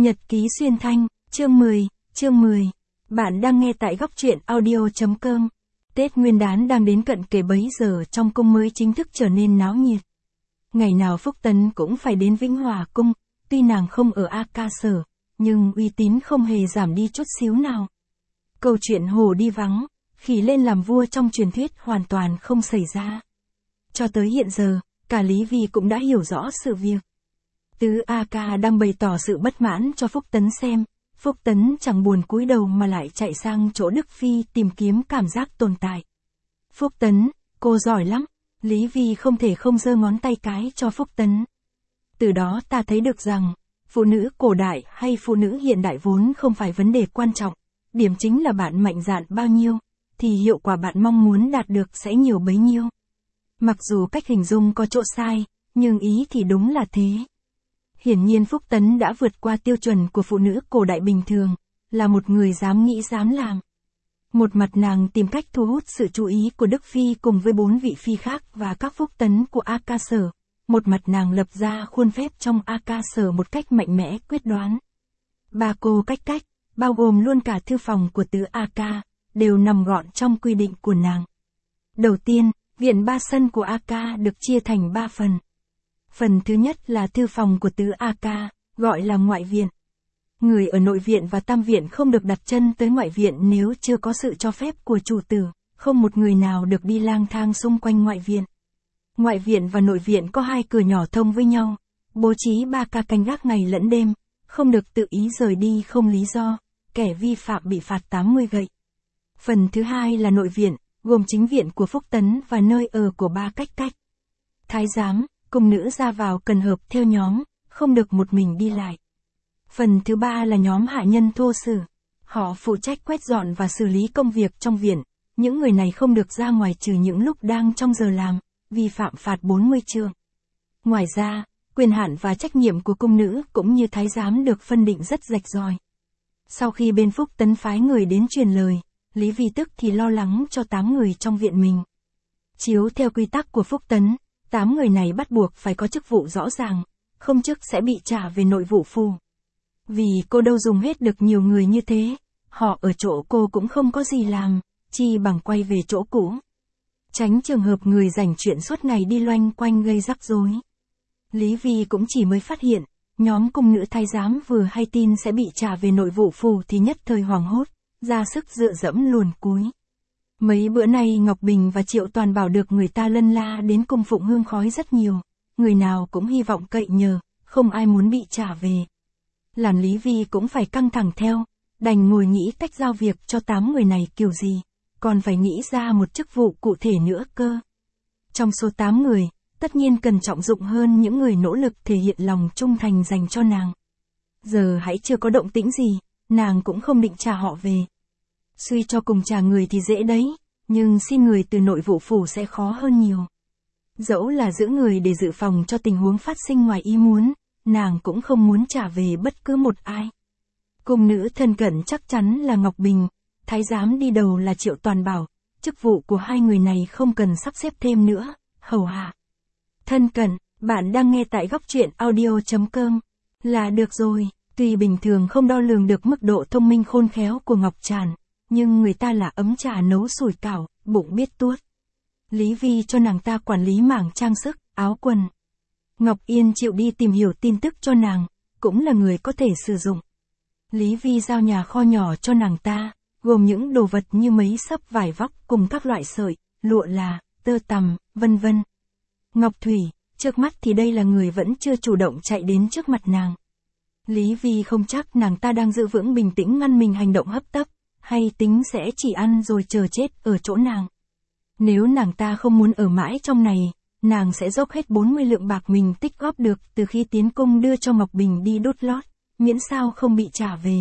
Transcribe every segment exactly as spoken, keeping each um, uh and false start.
Nhật ký xuyên thanh, chương mười, chương mười. Bạn đang nghe tại góc truyện audio.com. Tết Nguyên đán đang đến cận kề bấy giờ trong cung mới chính thức trở nên náo nhiệt. Ngày nào Phúc Tấn cũng phải đến Vĩnh Hòa cung, tuy nàng không ở A Ca Sở, nhưng uy tín không hề giảm đi chút xíu nào. Câu chuyện hồ đi vắng, khỉ lên làm vua trong truyền thuyết hoàn toàn không xảy ra. Cho tới hiện giờ, cả Lý Vi cũng đã hiểu rõ sự việc. Tứ A Ca đang bày tỏ sự bất mãn cho Phúc Tấn xem, Phúc Tấn chẳng buồn cúi đầu mà lại chạy sang chỗ Đức Phi tìm kiếm cảm giác tồn tại. Phúc Tấn, cô giỏi lắm, Lý Vi không thể không giơ ngón tay cái cho Phúc Tấn. Từ đó ta thấy được rằng, phụ nữ cổ đại hay phụ nữ hiện đại vốn không phải vấn đề quan trọng, điểm chính là bạn mạnh dạn bao nhiêu, thì hiệu quả bạn mong muốn đạt được sẽ nhiều bấy nhiêu. Mặc dù cách hình dung có chỗ sai, nhưng ý thì đúng là thế. Hiển nhiên Phúc Tấn đã vượt qua tiêu chuẩn của phụ nữ cổ đại bình thường, là một người dám nghĩ dám làm. Một mặt nàng tìm cách thu hút sự chú ý của Đức Phi cùng với bốn vị phi khác và các Phúc Tấn của A Ca Sở, một mặt nàng lập ra khuôn phép trong A Ca Sở một cách mạnh mẽ quyết đoán. Ba cô cách cách, bao gồm luôn cả thư phòng của tứ A Ca, đều nằm gọn trong quy định của nàng. Đầu tiên, viện ba sân của A Ca được chia thành ba phần. Phần thứ nhất là thư phòng của tứ A Ca, gọi là ngoại viện. Người ở nội viện và tam viện không được đặt chân tới ngoại viện nếu chưa có sự cho phép của chủ tử, không một người nào được đi lang thang xung quanh ngoại viện. Ngoại viện và nội viện có hai cửa nhỏ thông với nhau, bố trí ba ca canh gác ngày lẫn đêm, không được tự ý rời đi không lý do, kẻ vi phạm bị phạt tám mươi gậy. Phần thứ hai là nội viện, gồm chính viện của Phúc Tấn và nơi ở của ba cách cách. Thái giám, cung nữ ra vào cần hợp theo nhóm, không được một mình đi lại. Phần thứ ba là nhóm hạ nhân thô sử. Họ phụ trách quét dọn và xử lý công việc trong viện. Những người này không được ra ngoài trừ những lúc đang trong giờ làm, vi phạm phạt bốn mươi trượng. Ngoài ra, quyền hạn và trách nhiệm của cung nữ cũng như thái giám được phân định rất rạch ròi. Sau khi bên Phúc Tấn phái người đến truyền lời, Lý Vi tức thì lo lắng cho tám người trong viện mình. Chiếu theo quy tắc của Phúc Tấn, tám người này bắt buộc phải có chức vụ rõ ràng, không chức sẽ bị trả về nội vụ phủ. Vì cô đâu dùng hết được nhiều người như thế, họ ở chỗ cô cũng không có gì làm, chi bằng quay về chỗ cũ. Tránh trường hợp người rảnh chuyện suốt ngày đi loanh quanh gây rắc rối. Lý Vi cũng chỉ mới phát hiện, nhóm cung nữ thái giám vừa hay tin sẽ bị trả về nội vụ phủ thì nhất thời hoảng hốt, ra sức dựa dẫm luồn cúi. Mấy bữa nay Ngọc Bình và Triệu Toàn bảo được người ta lân la đến cung phụng hương khói rất nhiều, người nào cũng hy vọng cậy nhờ, không ai muốn bị trả về. Làm Lý Vi cũng phải căng thẳng theo, đành ngồi nghĩ cách giao việc cho tám người này kiểu gì, còn phải nghĩ ra một chức vụ cụ thể nữa cơ. Trong số tám người, tất nhiên cần trọng dụng hơn những người nỗ lực thể hiện lòng trung thành dành cho nàng. Giờ hãy chưa có động tĩnh gì, nàng cũng không định trả họ về. Suy cho cùng trả người thì dễ đấy, nhưng xin người từ nội vụ phủ sẽ khó hơn nhiều. Dẫu là giữ người để dự phòng cho tình huống phát sinh ngoài ý muốn, nàng cũng không muốn trả về bất cứ một ai. Cung nữ thân cận chắc chắn là Ngọc Bình, thái giám đi đầu là Triệu Toàn bảo, chức vụ của hai người này không cần sắp xếp thêm nữa, hầu hạ. Thân cận, bạn đang nghe tại góc truyện audio.com, là được rồi, tuy bình thường không đo lường được mức độ thông minh khôn khéo của Ngọc Tràn, nhưng người ta là ấm trà nấu sủi cảo, bụng biết tuốt. Lý Vi cho nàng ta quản lý mảng trang sức, áo quần. Ngọc Yên chịu đi tìm hiểu tin tức cho nàng, cũng là người có thể sử dụng. Lý Vi giao nhà kho nhỏ cho nàng ta, gồm những đồ vật như mấy xấp vải vóc cùng các loại sợi, lụa là, tơ tằm, vân vân. Ngọc Thủy, trước mắt thì đây là người vẫn chưa chủ động chạy đến trước mặt nàng. Lý Vi không chắc nàng ta đang giữ vững bình tĩnh ngăn mình hành động hấp tấp, hay tính sẽ chỉ ăn rồi chờ chết ở chỗ nàng. Nếu nàng ta không muốn ở mãi trong này, nàng sẽ dốc hết bốn mươi lượng bạc mình tích góp được từ khi tiến cung đưa cho Ngọc Bình đi đốt lót, miễn sao không bị trả về.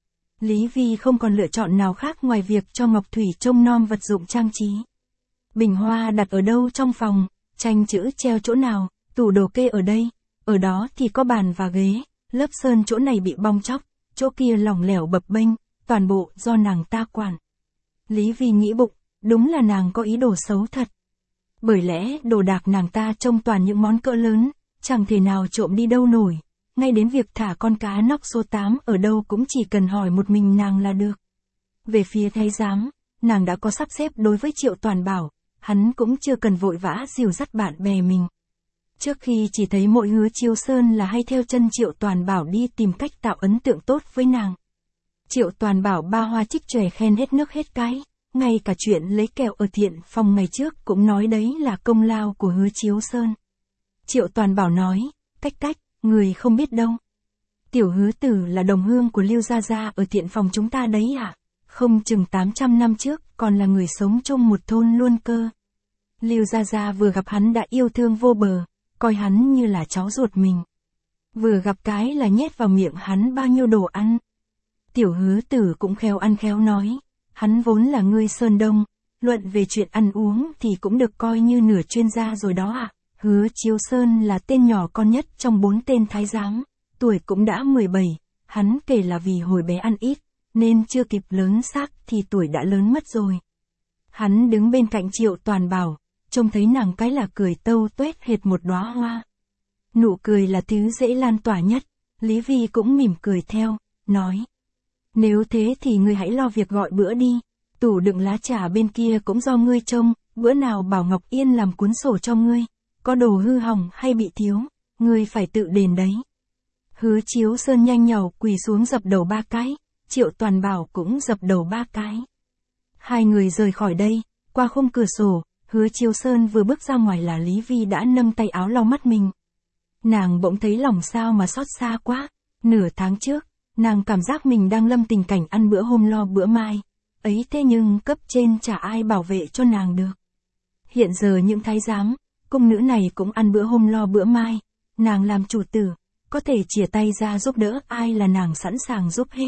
Lý Vi không còn lựa chọn nào khác ngoài việc cho Ngọc Thủy trông nom vật dụng trang trí. Bình hoa đặt ở đâu trong phòng, tranh chữ treo chỗ nào, tủ đồ kê ở đây, ở đó thì có bàn và ghế, lớp sơn chỗ này bị bong tróc, chỗ kia lỏng lẻo bập bênh, toàn bộ do nàng ta quản. Lý Vi nghĩ bụng, đúng là nàng có ý đồ xấu thật. Bởi lẽ đồ đạc nàng ta trông toàn những món cỡ lớn, chẳng thể nào trộm đi đâu nổi, ngay đến việc thả con cá nóc số tám ở đâu cũng chỉ cần hỏi một mình nàng là được. Về phía thái giám, nàng đã có sắp xếp đối với Triệu Toàn Bảo, hắn cũng chưa cần vội vã dìu dắt bạn bè mình. Trước khi chỉ thấy mỗi Hứa Chiếu Sơn là hay theo chân Triệu Toàn Bảo đi tìm cách tạo ấn tượng tốt với nàng. Triệu Toàn Bảo ba hoa trích chòe khen hết nước hết cái, ngay cả chuyện lấy kẹo ở thiện phòng ngày trước cũng nói đấy là công lao của Hứa Chiếu Sơn. Triệu Toàn Bảo nói, cách cách, người không biết đâu. Tiểu Hứa Tử là đồng hương của Lưu Gia Gia ở thiện phòng chúng ta đấy à? Không chừng tám trăm năm trước, còn là người sống chung một thôn luôn cơ. Lưu Gia Gia vừa gặp hắn đã yêu thương vô bờ, coi hắn như là cháu ruột mình. Vừa gặp cái là nhét vào miệng hắn bao nhiêu đồ ăn. Tiểu Hứa Tử cũng khéo ăn khéo nói, hắn vốn là người Sơn Đông, luận về chuyện ăn uống thì cũng được coi như nửa chuyên gia rồi đó ạ. À. Hứa Chiếu Sơn là tên nhỏ con nhất trong bốn tên thái giám, tuổi cũng đã mười bảy, hắn kể là vì hồi bé ăn ít, nên chưa kịp lớn xác thì tuổi đã lớn mất rồi. Hắn đứng bên cạnh Triệu Toàn Bảo, trông thấy nàng cái là cười tâu tuét hệt một đóa hoa. Nụ cười là thứ dễ lan tỏa nhất, Lý Vi cũng mỉm cười theo, nói. Nếu thế thì ngươi hãy lo việc gọi bữa đi, tủ đựng lá trà bên kia cũng do ngươi trông, bữa nào bảo Ngọc Yên làm cuốn sổ cho ngươi, có đồ hư hỏng hay bị thiếu, ngươi phải tự đền đấy. Hứa Chiếu Sơn nhanh nhảu quỳ xuống dập đầu ba cái, Triệu Toàn Bảo cũng dập đầu ba cái. Hai người rời khỏi đây, qua khung cửa sổ, Hứa Chiếu Sơn vừa bước ra ngoài là Lý Vi đã nâng tay áo lau mắt mình. Nàng bỗng thấy lòng sao mà xót xa quá, nửa tháng trước, nàng cảm giác mình đang lâm tình cảnh ăn bữa hôm lo bữa mai, ấy thế nhưng cấp trên chả ai bảo vệ cho nàng được. Hiện giờ những thái giám, cung nữ này cũng ăn bữa hôm lo bữa mai, nàng làm chủ tử, có thể chìa tay ra giúp đỡ ai là nàng sẵn sàng giúp hết.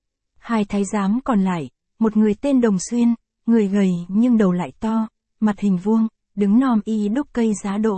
Hai thái giám còn lại, một người tên Đồng Xuyên, người gầy nhưng đầu lại to, mặt hình vuông, đứng nom y đúc cây giá đỗ.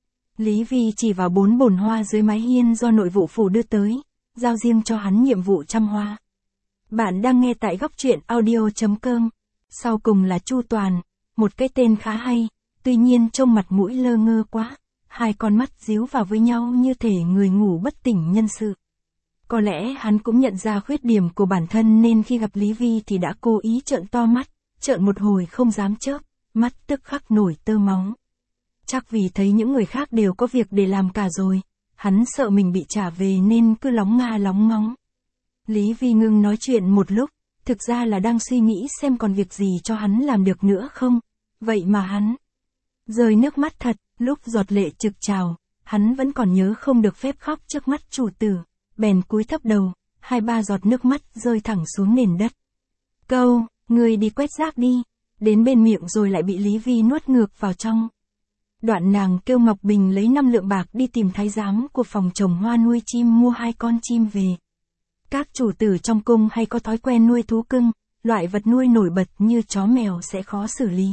Lý Vi chỉ vào bốn bồn hoa dưới mái hiên do nội vụ phủ đưa tới, giao riêng cho hắn nhiệm vụ chăm hoa. Bạn đang nghe tại góc truyện audio chấm com. Sau cùng là Chu Toàn, một cái tên khá hay, tuy nhiên trông mặt mũi lơ ngơ quá, hai con mắt díu vào với nhau như thể người ngủ bất tỉnh nhân sự. Có lẽ hắn cũng nhận ra khuyết điểm của bản thân nên khi gặp Lý Vi thì đã cố ý trợn to mắt, trợn một hồi không dám chớp, mắt tức khắc nổi tơ máu. Chắc vì thấy những người khác đều có việc để làm cả rồi, hắn sợ mình bị trả về nên cứ lóng nga lóng ngóng. Lý Vi ngưng nói chuyện một lúc, thực ra là đang suy nghĩ xem còn việc gì cho hắn làm được nữa không, vậy mà hắn rơi nước mắt thật, lúc giọt lệ trực trào, hắn vẫn còn nhớ không được phép khóc trước mắt chủ tử, bèn cúi thấp đầu, hai ba giọt nước mắt rơi thẳng xuống nền đất. Câu, người đi quét rác đi, đến bên miệng rồi lại bị Lý Vi nuốt ngược vào trong. Đoạn nàng kêu Ngọc Bình lấy năm lượng bạc đi tìm thái giám của phòng trồng hoa nuôi chim mua hai con chim về. Các chủ tử trong cung hay có thói quen nuôi thú cưng, loại vật nuôi nổi bật như chó mèo sẽ khó xử lý.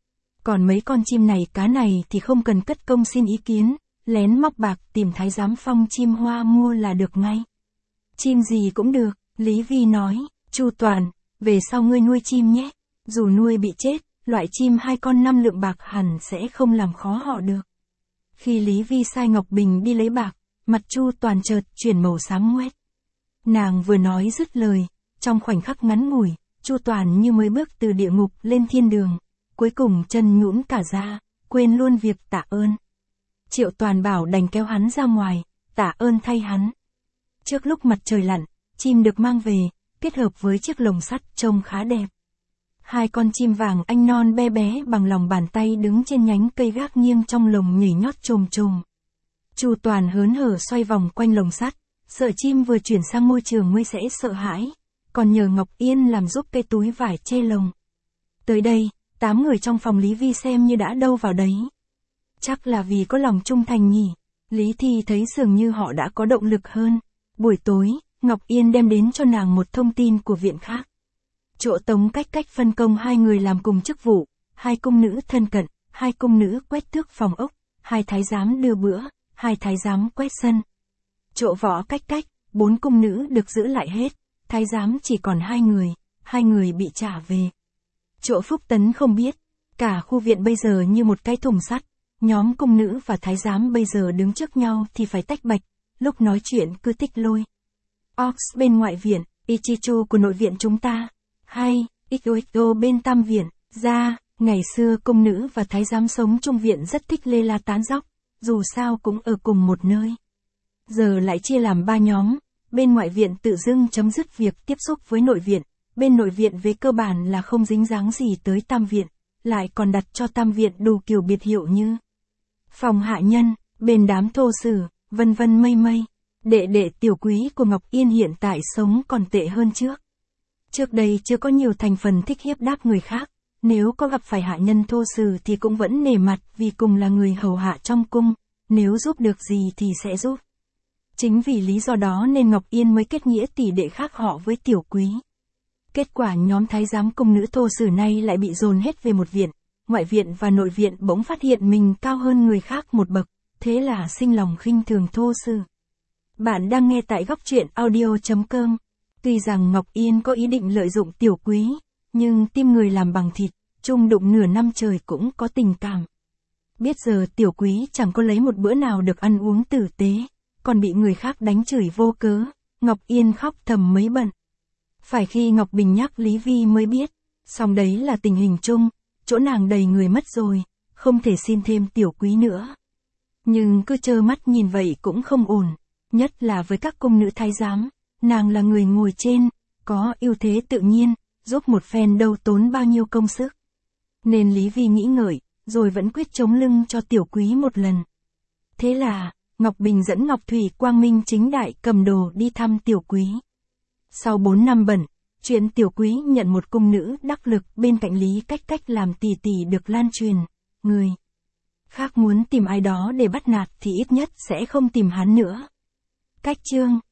Còn mấy con chim này cá này thì không cần cất công xin ý kiến, lén móc bạc tìm thái giám phong chim hoa mua là được ngay. Chim gì cũng được, Lý Vi nói, Chu Toàn, về sau ngươi nuôi chim nhé, dù nuôi bị chết, loại chim hai con năm lượng bạc hẳn sẽ không làm khó họ được. Khi Lý Vi sai Ngọc Bình đi lấy bạc, mặt Chu Toàn chợt chuyển màu xám ngoét. Nàng vừa nói dứt lời, trong khoảnh khắc ngắn ngủi, Chu Toàn như mới bước từ địa ngục lên thiên đường, cuối cùng chân nhũn cả ra, quên luôn việc tạ ơn. Triệu Toàn Bảo đành kéo hắn ra ngoài, tạ ơn thay hắn. Trước lúc mặt trời lặn, chim được mang về, kết hợp với chiếc lồng sắt trông khá đẹp. Hai con chim vàng anh non bé bé bằng lòng bàn tay đứng trên nhánh cây gác nghiêng trong lồng nhảy nhót chồm chồm. Chu Toàn hớn hở xoay vòng quanh lồng sắt, sợ chim vừa chuyển sang môi trường mới sẽ sợ hãi, còn nhờ Ngọc Yên làm giúp cây túi vải che lồng. Tới đây, tám người trong phòng Lý Vi xem như đã đâu vào đấy. Chắc là vì có lòng trung thành nhỉ. Lý Thi thấy dường như họ đã có động lực hơn. Buổi tối, Ngọc Yên đem đến cho nàng một thông tin của viện khác. Chỗ Tống Cách Cách phân công hai người làm cùng chức vụ, hai cung nữ thân cận, hai cung nữ quét tước phòng ốc, hai thái giám đưa bữa, hai thái giám quét sân. Chỗ Võ Cách Cách, bốn cung nữ được giữ lại hết, thái giám chỉ còn hai người, hai người bị trả về. Chỗ Phúc Tấn không biết, cả khu viện bây giờ như một cái thùng sắt, nhóm cung nữ và thái giám bây giờ đứng trước nhau thì phải tách bạch, lúc nói chuyện cứ tích lôi. Ox bên ngoại viện, Ichichu của nội viện chúng ta. Hay, ích ô ích ô bên tam viện. Ra, ngày xưa cung nữ và thái giám sống chung viện rất thích lê la tán dóc, dù sao cũng ở cùng một nơi. Giờ lại chia làm ba nhóm, bên ngoại viện tự dưng chấm dứt việc tiếp xúc với nội viện, bên nội viện về cơ bản là không dính dáng gì tới tam viện, lại còn đặt cho tam viện đủ kiểu biệt hiệu như phòng hạ nhân, bên đám thô sử, vân vân mây mây. Đệ đệ tiểu quý của Ngọc Yên hiện tại sống còn tệ hơn trước. Trước đây chưa có nhiều thành phần thích hiếp đáp người khác, nếu có gặp phải hạ nhân thô sử thì cũng vẫn nể mặt vì cùng là người hầu hạ trong cung, nếu giúp được gì thì sẽ giúp. Chính vì lý do đó nên Ngọc Yên mới kết nghĩa tỷ đệ khác họ với tiểu quý. Kết quả nhóm thái giám cung nữ thô sử này lại bị dồn hết về một viện, ngoại viện và nội viện bỗng phát hiện mình cao hơn người khác một bậc, thế là sinh lòng khinh thường thô sử. Bạn đang nghe tại góc truyện audio chấm com. Tuy rằng Ngọc Yên có ý định lợi dụng tiểu quý, nhưng tim người làm bằng thịt, chung đụng nửa năm trời cũng có tình cảm. Biết giờ tiểu quý chẳng có lấy một bữa nào được ăn uống tử tế, còn bị người khác đánh chửi vô cớ, Ngọc Yên khóc thầm mấy bận. Phải khi Ngọc Bình nhắc Lý Vi mới biết, song đấy là tình hình chung, chỗ nàng đầy người mất rồi, không thể xin thêm tiểu quý nữa. Nhưng cứ trơ mắt nhìn vậy cũng không ổn, nhất là với các cung nữ thái giám, nàng là người ngồi trên, có ưu thế tự nhiên, giúp một phen đâu tốn bao nhiêu công sức. Nên Lý Vi nghĩ ngợi, rồi vẫn quyết chống lưng cho tiểu quý một lần. Thế là, Ngọc Bình dẫn Ngọc Thủy quang minh chính đại cầm đồ đi thăm tiểu quý. Sau bốn năm bận, chuyện tiểu quý nhận một cung nữ đắc lực bên cạnh Lý Cách Cách làm tỷ tỷ được lan truyền, người khác muốn tìm ai đó để bắt nạt thì ít nhất sẽ không tìm hắn nữa. Cách chương